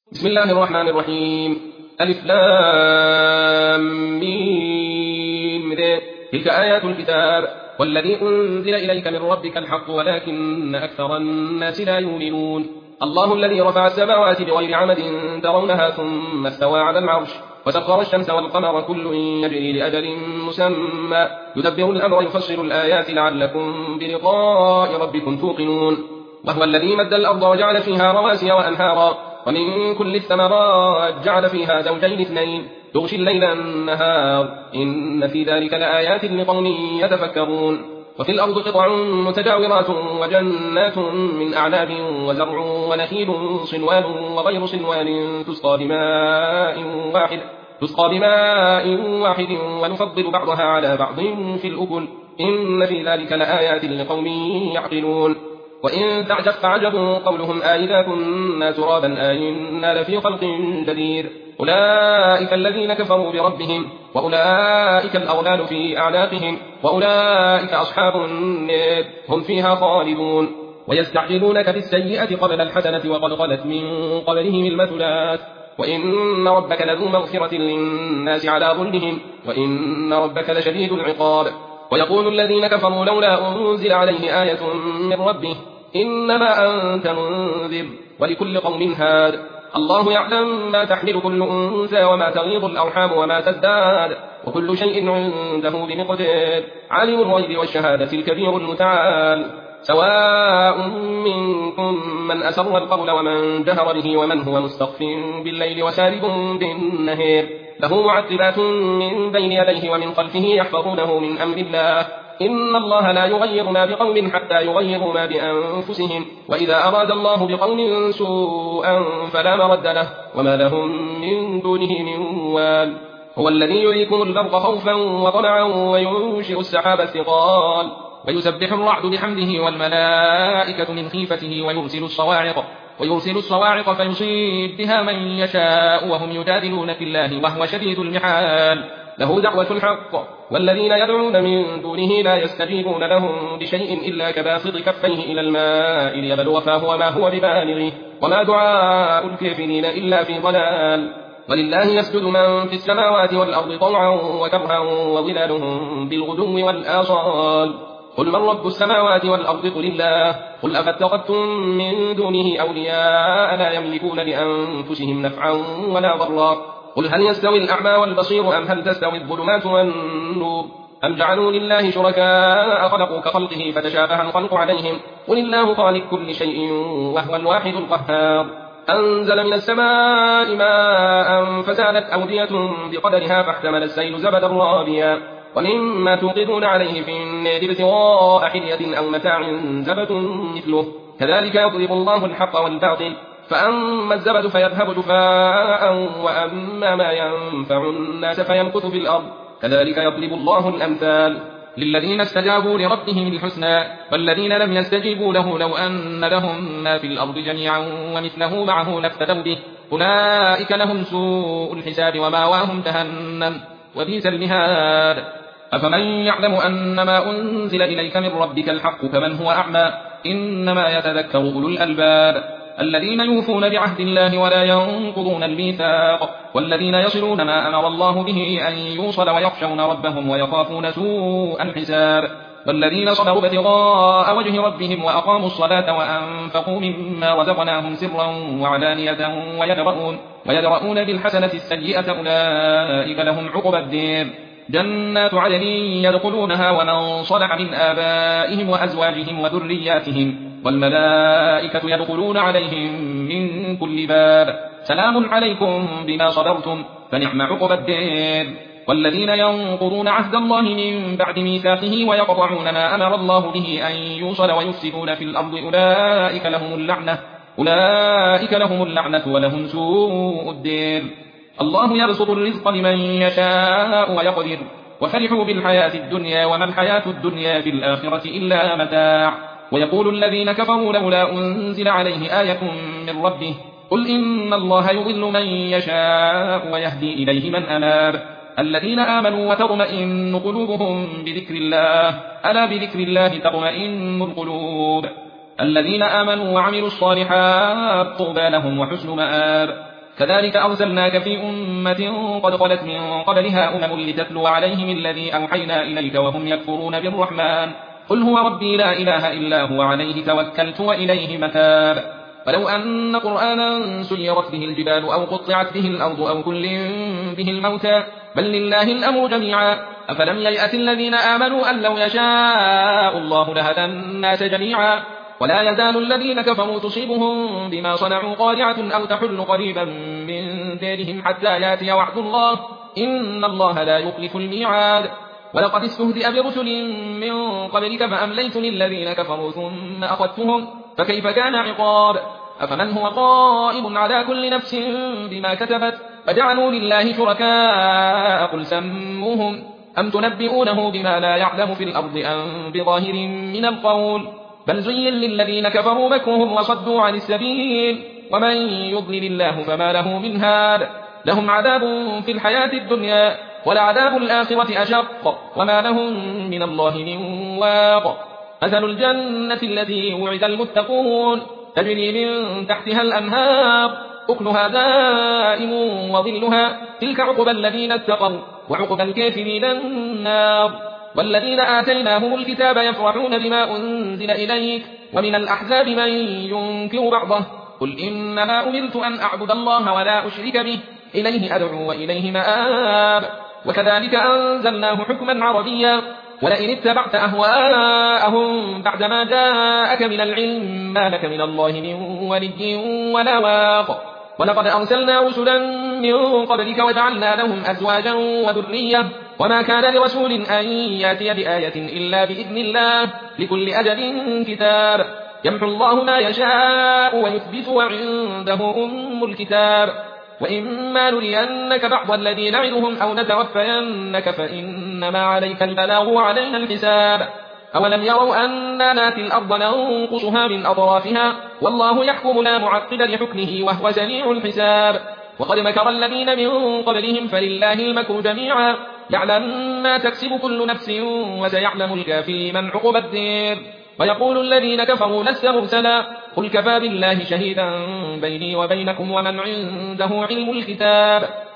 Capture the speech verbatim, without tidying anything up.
بسم الله الرحمن الرحيم. ألف لام ميم ذ تلك آيات الكتاب والذي أنزل إليك من ربك الحق ولكن أكثر الناس لا يؤمنون. الله الذي رفع السماوات بغير عمد ترونها ثم استوى على العرش وسخر الشمس والقمر كل يجري لأجل مسمى يدبر الأمر يفصل الآيات لعلكم بلقاء ربكم توقنون. وهو الذي مد الأرض وجعل فيها رواسي وأنهارا ومن كل الثمرات جعل فيها زوجين اثنين يغشي الليل النهار إن في ذلك لآيات لقوم يتفكرون. وفي الأرض قطع متجاورات وجنات من أعناب وزرع ونخيل صنوان وغير صنوان تسقى بماء واحد تسقى بماء واحد ونفضل بعضها على بعض في الأكل إن في ذلك لآيات لقوم يعقلون. وإن تعجب فعجب قولهم أئذا كنا ترابا أئنا لفي خلق جديد أولئك الذين كفروا بربهم وأولئك الأغلال في أعناقهم وأولئك أصحاب النار هم فيها خالدون. ويستعجلونك بالسيئة قبل الحسنة وقد خلت من قبلهم المثلات وإن ربك لذو مغفرة للناس على ظلمهم وإن ربك لشديد العقاب. ويقول الذين كفروا لولا أنزل عليه آية من ربه إنما أنت منذر ولكل قوم هاد الله يعلم ما تحمل كل أنثى وما تغيض الأرحام وما تزداد وكل شيء عنده بمقدار عالم الغيب والشهادة الكبير المتعال. سواء منكم من أسر القول ومن جهر به ومن هو مستخف بالليل وسارب بالنهار له معقبات من بين يديه ومن خلفه يحفظونه من أمر الله إن الله لا يغير ما بقوم حتى يغيروا ما بأنفسهم وإذا أراد الله بقوم سوءا فلا مرد له وما لهم من دونه من وال. هو الذي يريكم البرق خوفا وطمعا وينشئ السحاب الثقال ويسبح الرعد بحمده والملائكة من خيفته ويرسل الصواعق ويرسل الصواعق فيصيب بها من يشاء وهم يجادلون في الله وهو شديد المحال له دعوة الحق والذين يدعون من دونه لا يستجيبون لهم بشيء إلا كباسط كفيه إلى الماء ليبلغ فاه وما هو ببالغه وما دعاء الكافرين إلا في ضلال. ولله يسجد من في السماوات والأرض طوعا وكرها وظلالهم بالغدو والآصال قل من رب السماوات والأرض قل الله قل أفاتخذتم من دونه أولياء لا يملكون لأنفسهم نفعا ولا ضرا قل هل يستوي الأعمى والبصير أم هل تستوي الظلمات والنور أم جعلوا لله شركاء خلقوا كخلقه فتشابه الخلق عليهم قل الله خالق كل شيء وهو الواحد القهار. أنزل من السماء ماء فسالت أودية بقدرها فاحتمل السيل زبدا رابيا ومما توقدون عليه في النار ابتغاء حلية أو متاع زبد مثله كذلك يضرب الله الحق والباطل فأما الزبد فيذهب جفاء وأما ما ينفع الناس فيمكث في الأرض كذلك يضرب الله الأمثال للذين استجابوا لربهم الحسنى والذين لم يستجيبوا له لو أن لهم ما في الأرض جميعا ومثله معه لافتدوا به أولئك لهم سوء الحساب وماواهم جهنم وبئس المهاد. أفمن يعلم أن ما أنزل إليك من ربك الحق كمن هو أعمى إنما يتذكر أولو الألباب الذين يوفون بعهد الله ولا ينقضون الميثاق والذين يصلون ما أمر الله به أن يوصل ويخشون ربهم ويخافون سوء الحساب والذين صبروا ابتغاء وجه ربهم وأقاموا الصلاة وأنفقوا مما رزقناهم سرا وعلانية ويدرؤون, ويدرؤون بالحسنة السيئة أولئك لهم عقبى الدير جنات عدن يدخلونها ومن صلح من آبائهم وأزواجهم وذرياتهم والملائكة يدخلون عليهم من كل باب سلام عليكم بما صبرتم فنعم عقبى الدير. والذين ينقضون عهد الله من بعد ميثاقه ويقطعون ما أمر الله به أن يوصل ويفسدون في الأرض أولئك لهم اللعنة أولئك لهم اللعنة ولهم سوء الدير. الله يبسط الرزق لمن يشاء ويقدر وفرحوا بالحياة الدنيا وما الحياة الدنيا في الآخرة إلا متاع. ويقول الذين كفروا لولا أنزل عليه آية من ربه قل إن الله يضل من يشاء ويهدي إليه من أناب الذين آمنوا وتطمئن قلوبهم بذكر الله ألا بذكر الله تطمئن القلوب الذين آمنوا وعملوا الصالحات طوبى لهم وحسن مآب. كذلك أرسلناك في أمة قد خلت من قبلها أمم لتتلو عليهم الذي أوحينا إليك وهم يكفرون بالرحمن قل هو ربي لا إله إلا هو عليه توكلت وإليه متاب ولو أن قرآنا سيرت به الجبال أو قطعت به الأرض أو كل به الموتى بل لله الأمر جميعا أفلم ييأت الذين آمنوا أن لو يشاء الله لهدى الناس جميعا ولا يزال الذين كفروا تصيبهم بما صنعوا قارعة أو تحل قريبا من ديرهم حتى ياتي وعد الله إن الله لا يخلف الميعاد ولقد استهزئ برسل من قبلك فأمليت للذين كفروا ثم أخذتهم فكيف كان عقاب أفمن هو قائم على كل نفس بما كتبت فجعلوا لله شركاء قل سموهم أم تنبئونه بما لا يعلم في الأرض أم بظاهر من القول بل زين للذين كفروا مكرهم وصدوا عن السبيل ومن يضلل الله فما له من هاد لهم عذاب في الحياة الدنيا ولعذاب الآخرة أشق وما لهم من الله من واق مثل الجنة التي وعد المتقون تجري من تحتها الأنهار أكلها دائم وظلها تلك عقبى الذين اتقوا وعقبى الكافرين النار والذين آتيناهم الكتاب يفرحون بما أنزل إليك ومن الأحزاب من ينكر بعضه قل إنما أمرت أن أعبد الله ولا أشرك به إليه أدعو وإليه مآب وكذلك أنزلناه حكما عربيا ولئن اتبعت أهواءهم بعدما جاءك من العلم ما لك من الله من ولي ولا واق ولقد أرسلنا رسلا من قبلك وجعلنا لهم أزواجا وذرية وما كان لرسول أن يأتي بآية إلا بإذن الله لكل أجل كتاب يمحو الله ما يشاء ويثبت وعنده أم الكتاب وإما نرينك بعض الذي نعدهم أو نتوفينك فإنما عليك البلاغ وعلينا الحساب أولم يروا أننا ناتي الأرض ننقصها من أطرافها والله يحكم لا معقب لحكمه وهو سريع الحساب وقد مكر الذين من قبلهم فلله المكر جميعا يعلم ما تكسب كل نفس وسيعلم الكافر من عقب الدير ويقول الذين كفروا لست مرسلا قل كفى بالله شهيدا بيني وبينكم ومن عنده علم الكتاب